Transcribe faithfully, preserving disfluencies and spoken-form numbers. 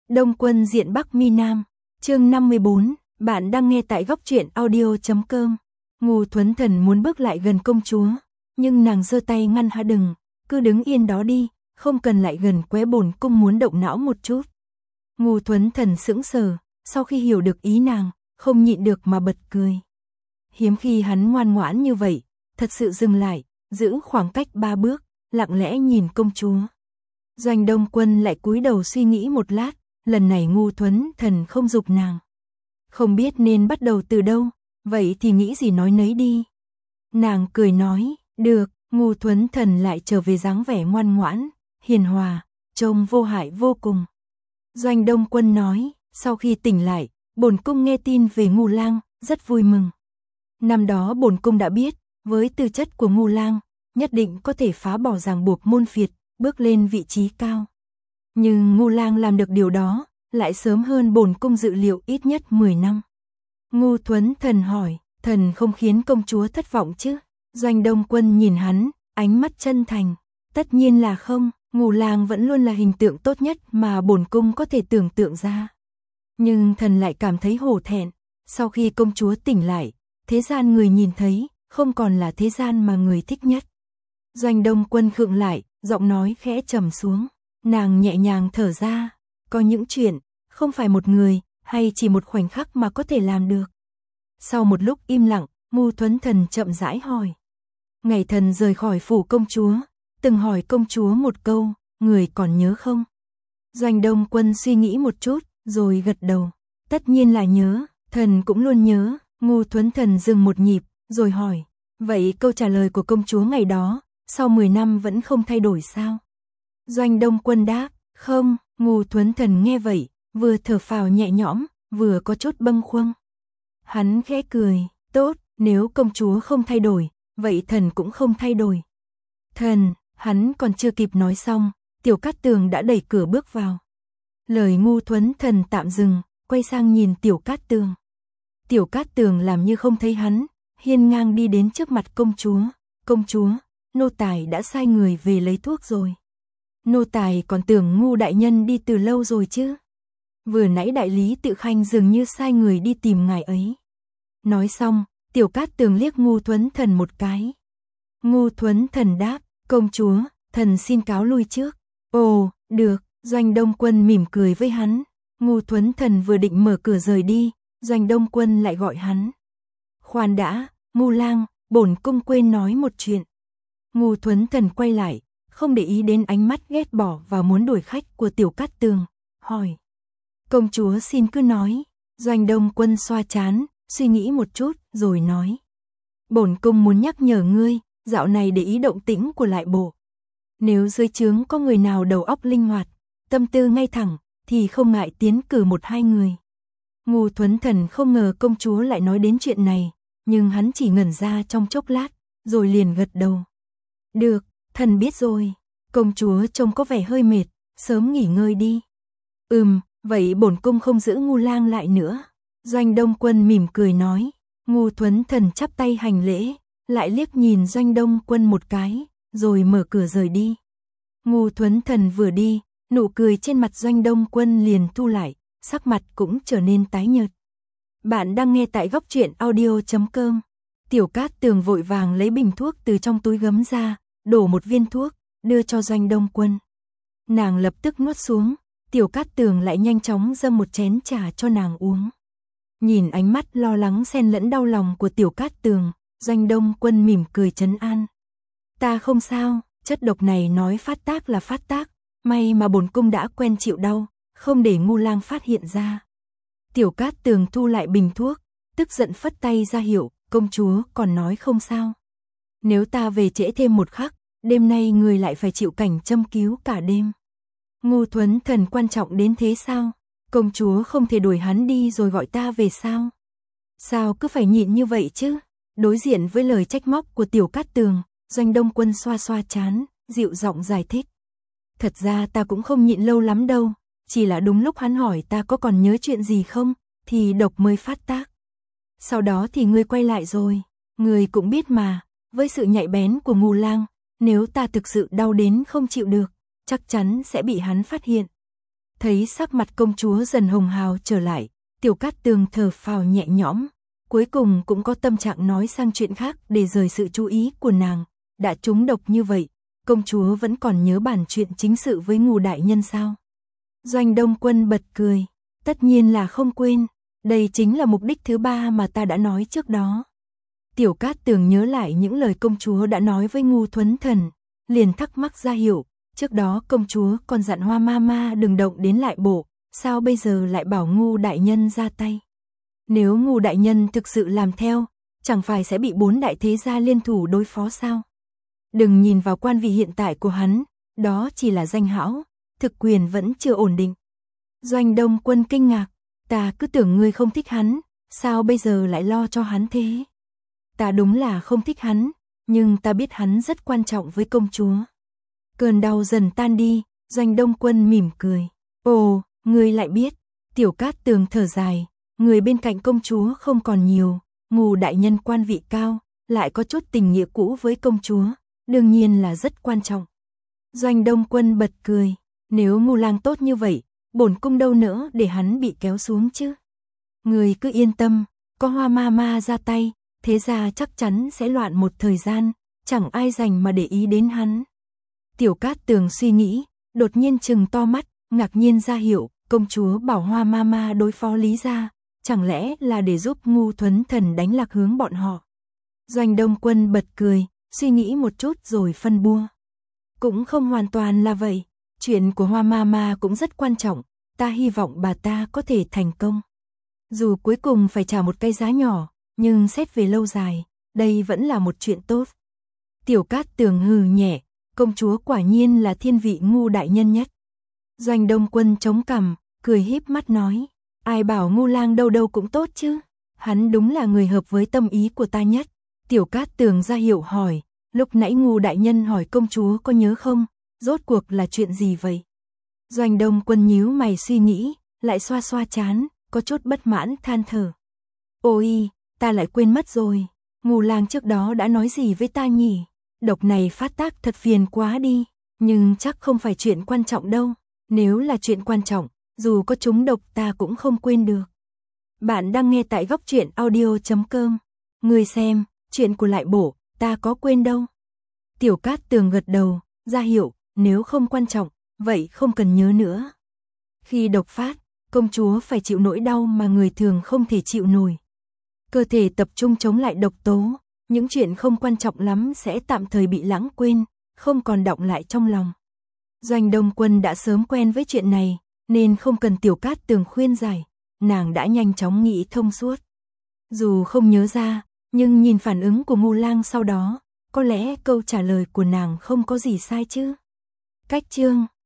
Đông Quân diện Bắc Mi Nam, chương năm mươi bốn, bạn đang nghe tại góc truyện audio chấm com. Ngô Thuấn Thần muốn bước lại gần công chúa, nhưng nàng giơ tay ngăn hạ đừng, cứ đứng yên đó đi, không cần lại gần quấy bổn cung muốn động não một chút. Ngô Thuấn Thần sững sờ, sau khi hiểu được ý nàng, không nhịn được mà bật cười. Hiếm khi hắn ngoan ngoãn như vậy, thật sự dừng lại, giữ khoảng cách ba bước, lặng lẽ nhìn công chúa. Doanh Đông Quân lại cúi đầu suy nghĩ một lát, lần này Ngô Thuấn Thần không giục nàng. Không biết nên bắt đầu từ đâu, vậy thì nghĩ gì nói nấy đi. Nàng cười nói, được. Ngô Thuấn Thần lại trở về dáng vẻ ngoan ngoãn, hiền hòa, trông vô hại vô cùng. Doanh Đông Quân nói, sau khi tỉnh lại, bổn cung nghe tin về Ngô Lang, rất vui mừng. Năm đó bổn cung đã biết, với tư chất của Ngô Lang, nhất định có thể phá bỏ ràng buộc môn phiệt, bước lên vị trí cao. Nhưng Ngô Lang làm được điều đó, lại sớm hơn bổn cung dự liệu ít nhất mười năm. Ngô Thuấn Thần hỏi, thần không khiến công chúa thất vọng chứ? Doanh Đông Quân nhìn hắn, ánh mắt chân thành. Tất nhiên là không, Ngô Lang vẫn luôn là hình tượng tốt nhất mà bổn cung có thể tưởng tượng ra. Nhưng thần lại cảm thấy hổ thẹn, sau khi công chúa tỉnh lại, thế gian người nhìn thấy, không còn là thế gian mà người thích nhất. Doanh Đông Quân khựng lại, giọng nói khẽ trầm xuống, nàng nhẹ nhàng thở ra, có những chuyện, không phải một người, hay chỉ một khoảnh khắc mà có thể làm được. Sau một lúc im lặng, Ngô Thuấn Thần chậm rãi hỏi. Ngày thần rời khỏi phủ công chúa, từng hỏi công chúa một câu, người còn nhớ không? Doanh Đông Quân suy nghĩ một chút, rồi gật đầu. Tất nhiên là nhớ, thần cũng luôn nhớ. Ngô Thuấn Thần dừng một nhịp, rồi hỏi. Vậy câu trả lời của công chúa ngày đó, sau mười năm vẫn không thay đổi sao? Doanh Đông Quân đáp, không. Ngô Thuấn Thần nghe vậy, vừa thở phào nhẹ nhõm, vừa có chút bâng khuâng. Hắn khẽ cười, tốt, nếu công chúa không thay đổi, vậy thần cũng không thay đổi. Thần, hắn còn chưa kịp nói xong, Tiểu Cát Tường đã đẩy cửa bước vào. Lời Ngô Thuấn Thần tạm dừng, quay sang nhìn Tiểu Cát Tường. Tiểu Cát Tường làm như không thấy hắn, hiên ngang đi đến trước mặt công chúa. Công chúa, nô tài đã sai người về lấy thuốc rồi. Nô tài còn tưởng Ngô đại nhân đi từ lâu rồi chứ. Vừa nãy đại lý Tự Khanh dường như sai người đi tìm ngài ấy. Nói xong, Tiểu Cát Tường liếc Ngô Thuấn Thần một cái. Ngô Thuấn Thần đáp, công chúa, thần xin cáo lui trước. Ồ, được. Doanh Đông Quân mỉm cười với hắn. Ngô Thuấn Thần vừa định mở cửa rời đi, Doanh Đông Quân lại gọi hắn. Khoan đã, Ngô Lang, bổn cung quên nói một chuyện. Ngô Thuấn Thần quay lại, không để ý đến ánh mắt ghét bỏ và muốn đuổi khách của Tiểu Cát Tường, hỏi. Công chúa xin cứ nói. Doanh Đông Quân xoa trán, suy nghĩ một chút, rồi nói. Bổn cung muốn nhắc nhở ngươi, dạo này để ý động tĩnh của lại bộ. Nếu dưới trướng có người nào đầu óc linh hoạt, tâm tư ngay thẳng, thì không ngại tiến cử một hai người. Ngô Thuấn Thần không ngờ công chúa lại nói đến chuyện này, nhưng hắn chỉ ngẩn ra trong chốc lát, rồi liền gật đầu. Được, thần biết rồi. Công chúa trông có vẻ hơi mệt, sớm nghỉ ngơi đi. Ừm, vậy bổn cung không giữ Ngô Lang lại nữa. Doanh Đông Quân mỉm cười nói. Ngô Thuấn Thần chắp tay hành lễ, lại liếc nhìn Doanh Đông Quân một cái, rồi mở cửa rời đi. Ngô Thuấn Thần vừa đi, nụ cười trên mặt Doanh Đông Quân liền thu lại, sắc mặt cũng trở nên tái nhợt. Bạn đang nghe tại góc truyện audio chấm com. Tiểu Cát Tường vội vàng lấy bình thuốc từ trong túi gấm ra, đổ một viên thuốc, đưa cho Doanh Đông Quân. Nàng lập tức nuốt xuống, Tiểu Cát Tường lại nhanh chóng dâng một chén trà cho nàng uống. Nhìn ánh mắt lo lắng xen lẫn đau lòng của Tiểu Cát Tường, Doanh Đông Quân mỉm cười trấn an. Ta không sao, chất độc này nói phát tác là phát tác, may mà bổn cung đã quen chịu đau, không để Ngô Lang phát hiện ra. Tiểu Cát Tường thu lại bình thuốc, tức giận phất tay ra hiệu, công chúa còn nói không sao. Nếu ta về trễ thêm một khắc, đêm nay người lại phải chịu cảnh châm cứu cả đêm. Ngô Thuấn Thần quan trọng đến thế sao? Công chúa không thể đuổi hắn đi rồi gọi ta về sao? Sao cứ phải nhịn như vậy chứ? Đối diện với lời trách móc của Tiểu Cát Tường, Doanh Đông Quân xoa xoa trán, dịu giọng giải thích. Thật ra ta cũng không nhịn lâu lắm đâu, chỉ là đúng lúc hắn hỏi ta có còn nhớ chuyện gì không, thì độc mới phát tác. Sau đó thì ngươi quay lại rồi, ngươi cũng biết mà, với sự nhạy bén của Ngô Lang, nếu ta thực sự đau đến không chịu được, chắc chắn sẽ bị hắn phát hiện. Thấy sắc mặt công chúa dần hồng hào trở lại, Tiểu Cát Tường thở phào nhẹ nhõm, cuối cùng cũng có tâm trạng nói sang chuyện khác để rời sự chú ý của nàng. Đã trúng độc như vậy, công chúa vẫn còn nhớ bàn chuyện chính sự với Ngô đại nhân sao? Doanh Đông Quân bật cười, tất nhiên là không quên, đây chính là mục đích thứ ba mà ta đã nói trước đó. Tiểu Cát Tường nhớ lại những lời công chúa đã nói với Ngô Thuấn Thần, liền thắc mắc ra hiểu, trước đó công chúa còn dặn Hoa ma ma đừng động đến Lại Bộ, sao bây giờ lại bảo Ngô đại nhân ra tay? Nếu Ngô đại nhân thực sự làm theo, chẳng phải sẽ bị bốn đại thế gia liên thủ đối phó sao? Đừng nhìn vào quan vị hiện tại của hắn, đó chỉ là danh hão, thực quyền vẫn chưa ổn định. Doanh Đông Quân kinh ngạc, ta cứ tưởng ngươi không thích hắn, sao bây giờ lại lo cho hắn thế? Ta đúng là không thích hắn, nhưng ta biết hắn rất quan trọng với công chúa. Cơn đau dần tan đi, Doanh Đông Quân mỉm cười. Ồ, ngươi lại biết. Tiểu Cát Tường thở dài, người bên cạnh công chúa không còn nhiều, Ngô đại nhân quan vị cao, lại có chút tình nghĩa cũ với công chúa, đương nhiên là rất quan trọng. Doanh Đông Quân bật cười, nếu Ngô lang tốt như vậy, bổn cung đâu nữa để hắn bị kéo xuống chứ. Người cứ yên tâm, có Hoa ma ma ra tay, thế ra chắc chắn sẽ loạn một thời gian, chẳng ai dành mà để ý đến hắn. Tiểu Cát Tường suy nghĩ, đột nhiên trừng to mắt, ngạc nhiên ra hiểu, công chúa bảo Hoa ma ma đối phó Lý gia, chẳng lẽ là để giúp Ngô Thuấn Thần đánh lạc hướng bọn họ. Doanh Đông Quân bật cười, suy nghĩ một chút rồi phân bua. Cũng không hoàn toàn là vậy, chuyện của Hoa ma ma cũng rất quan trọng, ta hy vọng bà ta có thể thành công. Dù cuối cùng phải trả một cái giá nhỏ, nhưng xét về lâu dài, đây vẫn là một chuyện tốt. Tiểu Cát Tường hừ nhẹ, công chúa quả nhiên là thiên vị Ngô đại nhân nhất. Doanh Đông Quân chống cằm, cười híp mắt nói, ai bảo Ngô lang đâu đâu cũng tốt chứ, hắn đúng là người hợp với tâm ý của ta nhất. Tiểu Cát Tường ra hiệu hỏi, lúc nãy Ngô đại nhân hỏi công chúa có nhớ không, rốt cuộc là chuyện gì vậy? Doanh Đông Quân nhíu mày suy nghĩ, lại xoa xoa trán, có chút bất mãn than thở. Ôi, ta lại quên mất rồi, Ngô lang trước đó đã nói gì với ta nhỉ? Độc này phát tác thật phiền quá đi, nhưng chắc không phải chuyện quan trọng đâu. Nếu là chuyện quan trọng, dù có trúng độc ta cũng không quên được. Bạn đang nghe tại góc truyện audio chấm com. Người xem, chuyện của Lại Bộ, ta có quên đâu. Tiểu Cát Tường gật đầu, ra hiệu, nếu không quan trọng, vậy không cần nhớ nữa. Khi độc phát, công chúa phải chịu nỗi đau mà người thường không thể chịu nổi. Cơ thể tập trung chống lại độc tố, những chuyện không quan trọng lắm sẽ tạm thời bị lãng quên, không còn đọng lại trong lòng. Doanh Đông Quân đã sớm quen với chuyện này, nên không cần Tiểu Cát Tường khuyên giải, nàng đã nhanh chóng nghĩ thông suốt. Dù không nhớ ra, nhưng nhìn phản ứng của Ngô lang sau đó, có lẽ câu trả lời của nàng không có gì sai chứ. Cách chương